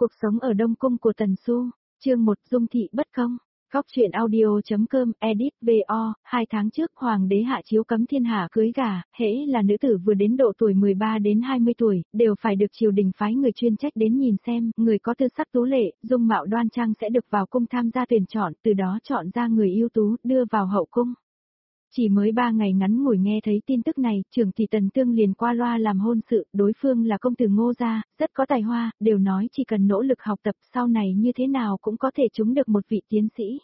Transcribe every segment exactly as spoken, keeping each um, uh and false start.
Cuộc sống ở Đông Cung của Tần Xu, chương một Dung thị bất công. Góc truyện audio.com, edit vê o, hai tháng trước Hoàng đế hạ chiếu cấm thiên hạ cưới gả, hễ là nữ tử vừa đến độ tuổi mười ba đến hai mươi tuổi, đều phải được triều đình phái người chuyên trách đến nhìn xem, người có tư sắc tú lệ, dung mạo đoan trang sẽ được vào cung tham gia tuyển chọn, từ đó chọn ra người ưu tú, đưa vào hậu cung. Chỉ mới ba ngày ngắn ngủi nghe thấy tin tức này, trưởng tỷ Tần Tương liền qua loa làm hôn sự, đối phương là công tử Ngô gia, rất có tài hoa, đều nói chỉ cần nỗ lực học tập sau này như thế nào cũng có thể trúng được một vị tiến sĩ.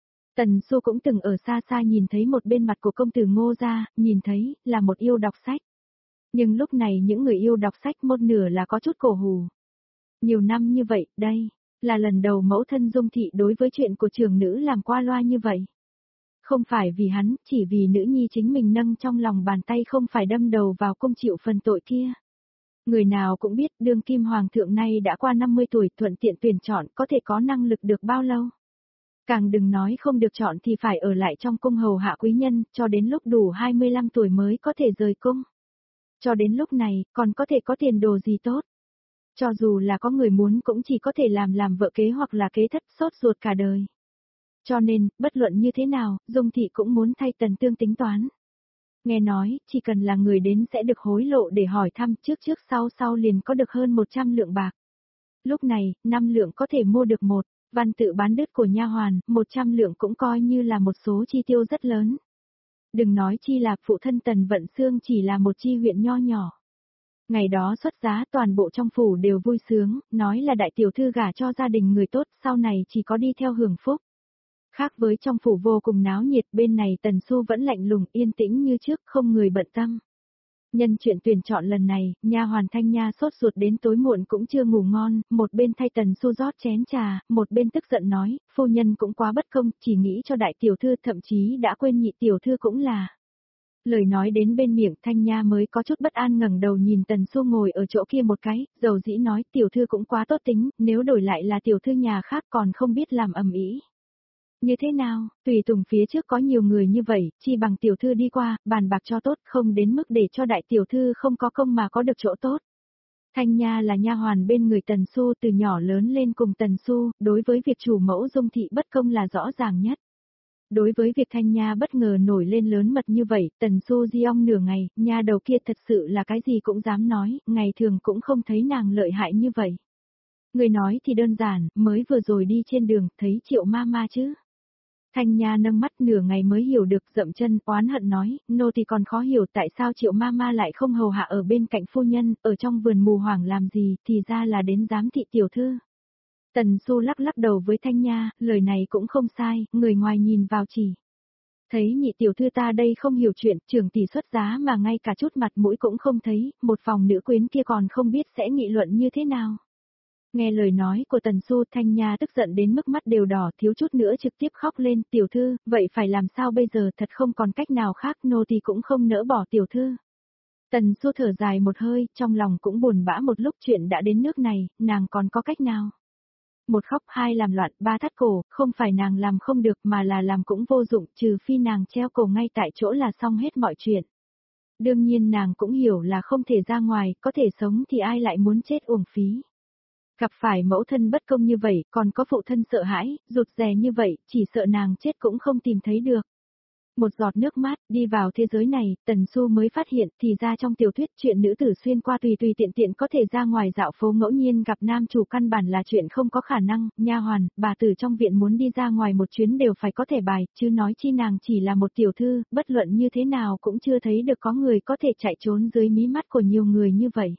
Tần Xu cũng từng ở xa xa nhìn thấy một bên mặt của công tử Ngô gia, nhìn thấy, là một yêu đọc sách. Nhưng lúc này những người yêu đọc sách một nửa là có chút cổ hù. Nhiều năm như vậy, đây, là lần đầu mẫu thân Dung thị đối với chuyện của trưởng nữ làm qua loa như vậy. Không phải vì hắn, chỉ vì nữ nhi chính mình nâng trong lòng bàn tay không phải đâm đầu vào cung chịu phần tội kia. Người nào cũng biết đương kim hoàng thượng nay đã qua năm mươi tuổi, thuận tiện tuyển chọn có thể có năng lực được bao lâu. Càng đừng nói không được chọn thì phải ở lại trong cung hầu hạ quý nhân, cho đến lúc đủ hai mươi lăm tuổi mới có thể rời cung. Cho đến lúc này, còn có thể có tiền đồ gì tốt. Cho dù là có người muốn cũng chỉ có thể làm làm vợ kế hoặc là kế thất, sốt ruột cả đời. Cho nên, bất luận như thế nào, Dung thị cũng muốn thay Tần Tương tính toán. Nghe nói, chỉ cần là người đến sẽ được hối lộ để hỏi thăm, trước trước sau sau liền có được hơn một trăm lượng bạc. Lúc này, năm lượng có thể mua được một văn tự bán đứt của nha hoàn, một trăm lượng cũng coi như là một số chi tiêu rất lớn. Đừng nói chi là phụ thân Tần Vận Xương chỉ là một chi huyện nho nhỏ. Ngày đó xuất giá toàn bộ trong phủ đều vui sướng, nói là đại tiểu thư gả cho gia đình người tốt, sau này chỉ có đi theo hưởng phúc. Khác với trong phủ vô cùng náo nhiệt, bên này Tần Xu vẫn lạnh lùng yên tĩnh như trước, không người bận tâm. Nhân chuyện tuyển chọn lần này, nha hoàn Thanh Nha sốt ruột đến tối muộn cũng chưa ngủ ngon, một bên thay Tần Xu rót chén trà, một bên tức giận nói, phu nhân cũng quá bất công, chỉ nghĩ cho đại tiểu thư, thậm chí đã quên nhị tiểu thư cũng là. Lời nói đến bên miệng Thanh Nha mới có chút bất an ngẩng đầu nhìn Tần Xu ngồi ở chỗ kia một cái, dầu dĩ nói tiểu thư cũng quá tốt tính, nếu đổi lại là tiểu thư nhà khác còn không biết làm ầm ĩ. Như thế nào, tùy tùng phía trước có nhiều người như vậy, chi bằng tiểu thư đi qua, bàn bạc cho tốt, không đến mức để cho đại tiểu thư không có công mà có được chỗ tốt. Thanh Nha là nha hoàn bên người Tần Xu, từ nhỏ lớn lên cùng Tần Xu, đối với việc chủ mẫu Dung thị bất công là rõ ràng nhất. Đối với việc Thanh Nha bất ngờ nổi lên lớn mật như vậy, Tần Xu di ong nửa ngày, nha đầu kia thật sự là cái gì cũng dám nói, ngày thường cũng không thấy nàng lợi hại như vậy. Người nói thì đơn giản, mới vừa rồi đi trên đường, thấy Triệu ma ma chứ. Thanh Nha nâng mắt nửa ngày mới hiểu được, dậm chân, oán hận nói, nô thì còn khó hiểu tại sao Triệu ma ma lại không hầu hạ ở bên cạnh phu nhân, ở trong vườn mù hoàng làm gì, thì ra là đến giám thị tiểu thư. Tần Xu lắc lắc đầu với Thanh Nha, lời này cũng không sai, người ngoài nhìn vào chỉ. Thấy nhị tiểu thư ta đây không hiểu chuyện, trưởng tỷ xuất giá mà ngay cả chút mặt mũi cũng không thấy, một phòng nữ quyến kia còn không biết sẽ nghị luận như thế nào. Nghe lời nói của Tần Xu, Thanh Nha tức giận đến mức mắt đều đỏ, thiếu chút nữa trực tiếp khóc lên, tiểu thư, vậy phải làm sao bây giờ, thật không còn cách nào khác, nô thì cũng không nỡ bỏ tiểu thư. Tần Xu thở dài một hơi, trong lòng cũng buồn bã một lúc, chuyện đã đến nước này, nàng còn có cách nào. Một khóc, hai làm loạn, ba thắt cổ, không phải nàng làm không được mà là làm cũng vô dụng, trừ phi nàng treo cổ ngay tại chỗ là xong hết mọi chuyện. Đương nhiên nàng cũng hiểu là không thể ra ngoài, có thể sống thì ai lại muốn chết uổng phí. Gặp phải mẫu thân bất công như vậy, còn có phụ thân sợ hãi, rụt rè như vậy, chỉ sợ nàng chết cũng không tìm thấy được. Một giọt nước mắt, đi vào thế giới này, Tần Xu mới phát hiện, thì ra trong tiểu thuyết chuyện nữ tử xuyên qua tùy tùy tiện tiện có thể ra ngoài dạo phố ngẫu nhiên gặp nam chủ căn bản là chuyện không có khả năng, nha hoàn, bà tử trong viện muốn đi ra ngoài một chuyến đều phải có thẻ bài, chứ nói chi nàng chỉ là một tiểu thư, bất luận như thế nào cũng chưa thấy được có người có thể chạy trốn dưới mí mắt của nhiều người như vậy.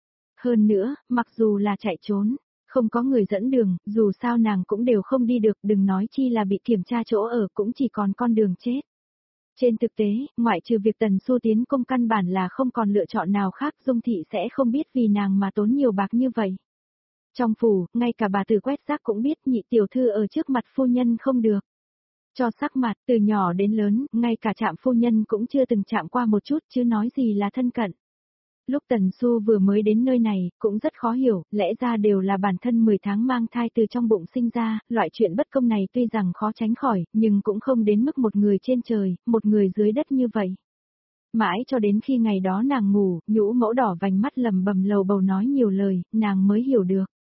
Hơn nữa, mặc dù là chạy trốn, không có người dẫn đường, dù sao nàng cũng đều không đi được, đừng nói chi là bị kiểm tra chỗ ở, cũng chỉ còn con đường chết. Trên thực tế, ngoại trừ việc Tần Xu tiến công căn bản là không còn lựa chọn nào khác, Dung thị sẽ không biết vì nàng mà tốn nhiều bạc như vậy. Trong phủ, ngay cả bà tử quét rác cũng biết nhị tiểu thư ở trước mặt phu nhân không được. Cho sắc mặt, từ nhỏ đến lớn, ngay cả chạm phu nhân cũng chưa từng chạm qua một chút, chứ nói gì là thân cận. Lúc Tần Xu vừa mới đến nơi này, cũng rất khó hiểu, lẽ ra đều là bản thân mười tháng mang thai từ trong bụng sinh ra, loại chuyện bất công này tuy rằng khó tránh khỏi, nhưng cũng không đến mức một người trên trời, một người dưới đất như vậy. Mãi cho đến khi ngày đó nàng ngủ, nhũ mẫu đỏ vành mắt lầm bầm lầu bầu nói nhiều lời, nàng mới hiểu được.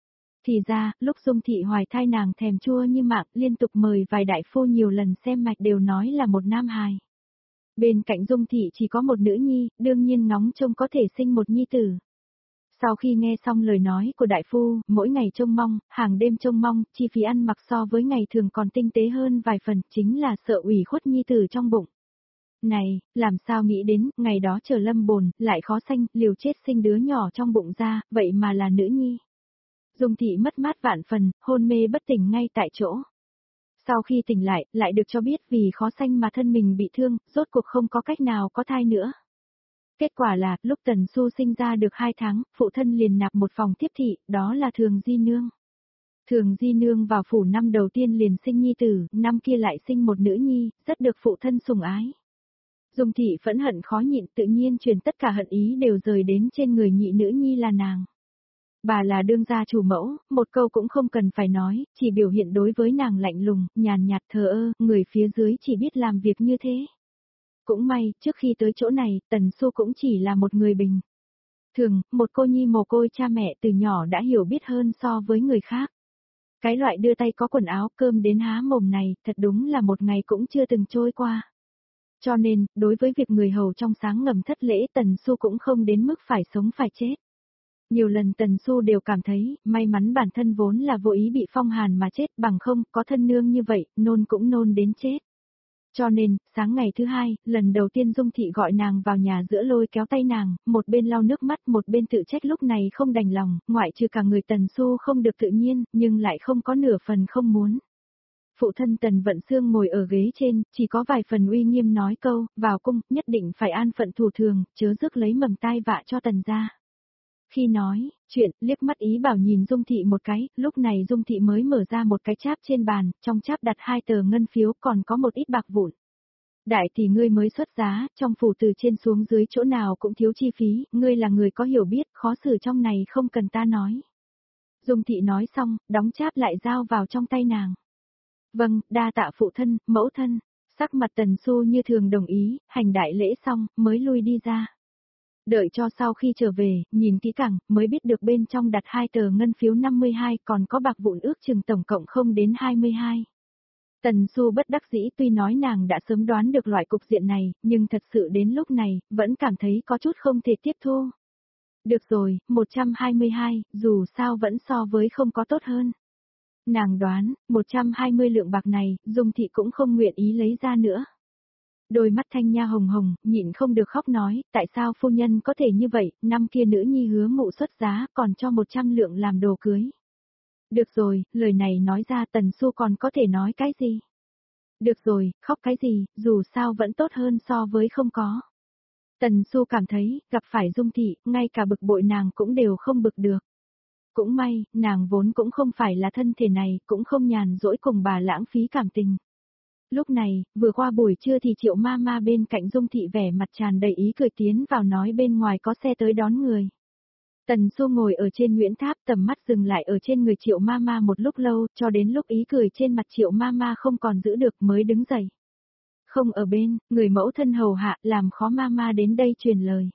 Thì ra, lúc Dung Thị hoài thai nàng thèm chua như mạng, liên tục mời vài đại phu nhiều lần xem mạch đều nói là một nam hài. Bên cạnh Dung Thị chỉ có một nữ nhi, đương nhiên ngóng trông có thể sinh một nhi tử. Sau khi nghe xong lời nói của đại phu, mỗi ngày trông mong, hàng đêm trông mong, chi phí ăn mặc so với ngày thường còn tinh tế hơn vài phần, chính là sợ ủy khuất nhi tử trong bụng. Này, làm sao nghĩ đến, ngày đó chờ lâm bồn, lại khó sanh, liều chết sinh đứa nhỏ trong bụng ra, vậy mà là nữ nhi. Dung Thị mất mát vạn phần, hôn mê bất tỉnh ngay tại chỗ. Sau khi tỉnh lại, lại được cho biết vì khó sanh mà thân mình bị thương, rốt cuộc không có cách nào có thai nữa. Kết quả là, lúc Tần Xu sinh ra được hai tháng, phụ thân liền nạp một phòng tiếp thị, đó là Thường Di Nương. Thường Di Nương vào phủ năm đầu tiên liền sinh nhi tử, năm kia lại sinh một nữ nhi, rất được phụ thân sủng ái. Dung Thị phẫn hận khó nhịn, tự nhiên truyền tất cả hận ý đều rời đến trên người nhị nữ nhi là nàng. Bà là đương gia chủ mẫu, một câu cũng không cần phải nói, chỉ biểu hiện đối với nàng lạnh lùng, nhàn nhạt thờ ơ, người phía dưới chỉ biết làm việc như thế. Cũng may, trước khi tới chỗ này, Tần Xu cũng chỉ là một người bình thường, một cô nhi mồ côi cha mẹ từ nhỏ đã hiểu biết hơn so với người khác. Cái loại đưa tay có quần áo cơm đến há mồm này, thật đúng là một ngày cũng chưa từng trôi qua. Cho nên, đối với việc người hầu trong sáng ngầm thất lễ Tần Xu cũng không đến mức phải sống phải chết. Nhiều lần Tần Xu đều cảm thấy, may mắn bản thân vốn là vô ý bị phong hàn mà chết, bằng không, có thân nương như vậy, nôn cũng nôn đến chết. Cho nên, sáng ngày thứ hai, lần đầu tiên Dung Thị gọi nàng vào nhà giữa lôi kéo tay nàng, một bên lau nước mắt một bên tự trách lúc này không đành lòng, ngoại trừ cả người Tần Xu không được tự nhiên, nhưng lại không có nửa phần không muốn. Phụ thân Tần Vận Xương ngồi ở ghế trên, chỉ có vài phần uy nghiêm nói câu, vào cung, nhất định phải an phận thủ thường, chớ rước lấy mầm tai vạ cho Tần gia. Khi nói chuyện, liếc mắt ý bảo nhìn Dung Thị một cái, lúc này Dung Thị mới mở ra một cái cháp trên bàn, trong cháp đặt hai tờ ngân phiếu còn có một ít bạc vụn. Đại tỷ ngươi mới xuất giá, trong phủ từ trên xuống dưới chỗ nào cũng thiếu chi phí, ngươi là người có hiểu biết, khó xử trong này không cần ta nói. Dung Thị nói xong, đóng cháp lại giao vào trong tay nàng. Vâng, đa tạ phụ thân, mẫu thân, sắc mặt Tần Xu như thường đồng ý, hành đại lễ xong, mới lui đi ra. Đợi cho sau khi trở về, nhìn kỹ càng, mới biết được bên trong đặt hai tờ ngân phiếu năm mươi hai còn có bạc vụn ước chừng tổng cộng không đến hai mươi hai. Tần Xu bất đắc dĩ tuy nói nàng đã sớm đoán được loại cục diện này, nhưng thật sự đến lúc này, vẫn cảm thấy có chút không thể tiếp thu. Được rồi, một trăm hai mươi hai, dù sao vẫn so với không có tốt hơn. Nàng đoán, một trăm hai mươi lượng bạc này, Dung Thị cũng không nguyện ý lấy ra nữa. Đôi mắt Thanh Nha hồng hồng, nhịn không được khóc nói, tại sao phu nhân có thể như vậy, năm kia nữ nhi hứa mụ xuất giá, còn cho một trăm lượng làm đồ cưới. Được rồi, lời này nói ra Tần Xu còn có thể nói cái gì? Được rồi, khóc cái gì, dù sao vẫn tốt hơn so với không có. Tần Xu cảm thấy, gặp phải Dung Thị, ngay cả bực bội nàng cũng đều không bực được. Cũng may, nàng vốn cũng không phải là thân thể này, cũng không nhàn rỗi cùng bà lãng phí cảm tình. Lúc này, vừa qua buổi trưa thì Triệu ma ma bên cạnh Dung Thị vẻ mặt tràn đầy ý cười tiến vào nói bên ngoài có xe tới đón người. Tần Xu ngồi ở trên Nguyễn Tháp tầm mắt dừng lại ở trên người Triệu ma ma một lúc lâu, cho đến lúc ý cười trên mặt Triệu ma ma không còn giữ được mới đứng dậy. Không ở bên, người mẫu thân hầu hạ làm khó ma ma đến đây truyền lời.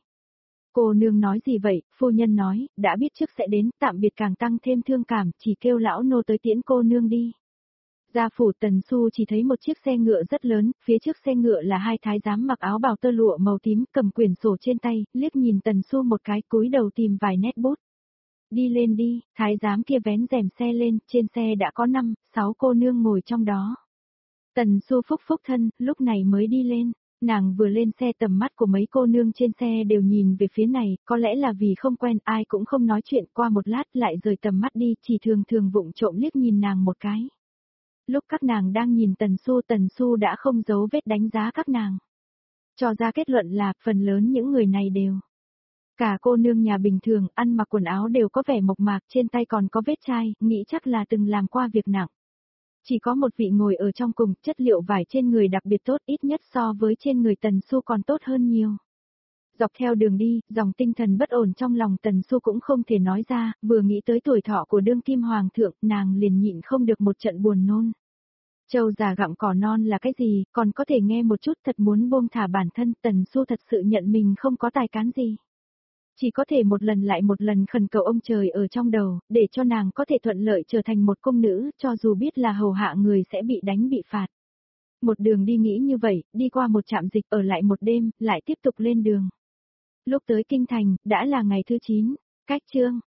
Cô nương nói gì vậy, phu nhân nói, đã biết trước sẽ đến, tạm biệt càng tăng thêm thương cảm, chỉ kêu lão nô tới tiễn cô nương đi. Gia phủ Tần Xu chỉ thấy một chiếc xe ngựa rất lớn, phía trước xe ngựa là hai thái giám mặc áo bào tơ lụa màu tím cầm quyển sổ trên tay, liếc nhìn Tần Xu một cái cúi đầu tìm vài nét bút. Đi lên đi, thái giám kia vén rèm xe lên, trên xe đã có năm, sáu cô nương ngồi trong đó. Tần Xu phúc phúc thân, lúc này mới đi lên. Nàng vừa lên xe tầm mắt của mấy cô nương trên xe đều nhìn về phía này, có lẽ là vì không quen ai cũng không nói chuyện qua một lát lại rời tầm mắt đi, chỉ thường thường vụng trộm liếc nhìn nàng một cái. Lúc các nàng đang nhìn Tần Xu Tần Xu đã không giấu vết đánh giá các nàng. Cho ra kết luận là phần lớn những người này đều. Cả cô nương nhà bình thường ăn mặc quần áo đều có vẻ mộc mạc trên tay còn có vết chai, nghĩ chắc là từng làm qua việc nặng. Chỉ có một vị ngồi ở trong cùng, chất liệu vải trên người đặc biệt tốt ít nhất so với trên người Tần Xu còn tốt hơn nhiều. Dọc theo đường đi, dòng tinh thần bất ổn trong lòng Tần Xu cũng không thể nói ra, vừa nghĩ tới tuổi thọ của đương kim hoàng thượng, nàng liền nhịn không được một trận buồn nôn. Trâu già gặm cỏ non là cái gì, còn có thể nghe một chút thật muốn buông thả bản thân, Tần Xu thật sự nhận mình không có tài cán gì. Chỉ có thể một lần lại một lần khẩn cầu ông trời ở trong đầu, để cho nàng có thể thuận lợi trở thành một cung nữ, cho dù biết là hầu hạ người sẽ bị đánh bị phạt. Một đường đi nghĩ như vậy, đi qua một trạm dịch ở lại một đêm, lại tiếp tục lên đường. Lúc tới Kinh Thành, đã là ngày thứ chín, cách chương.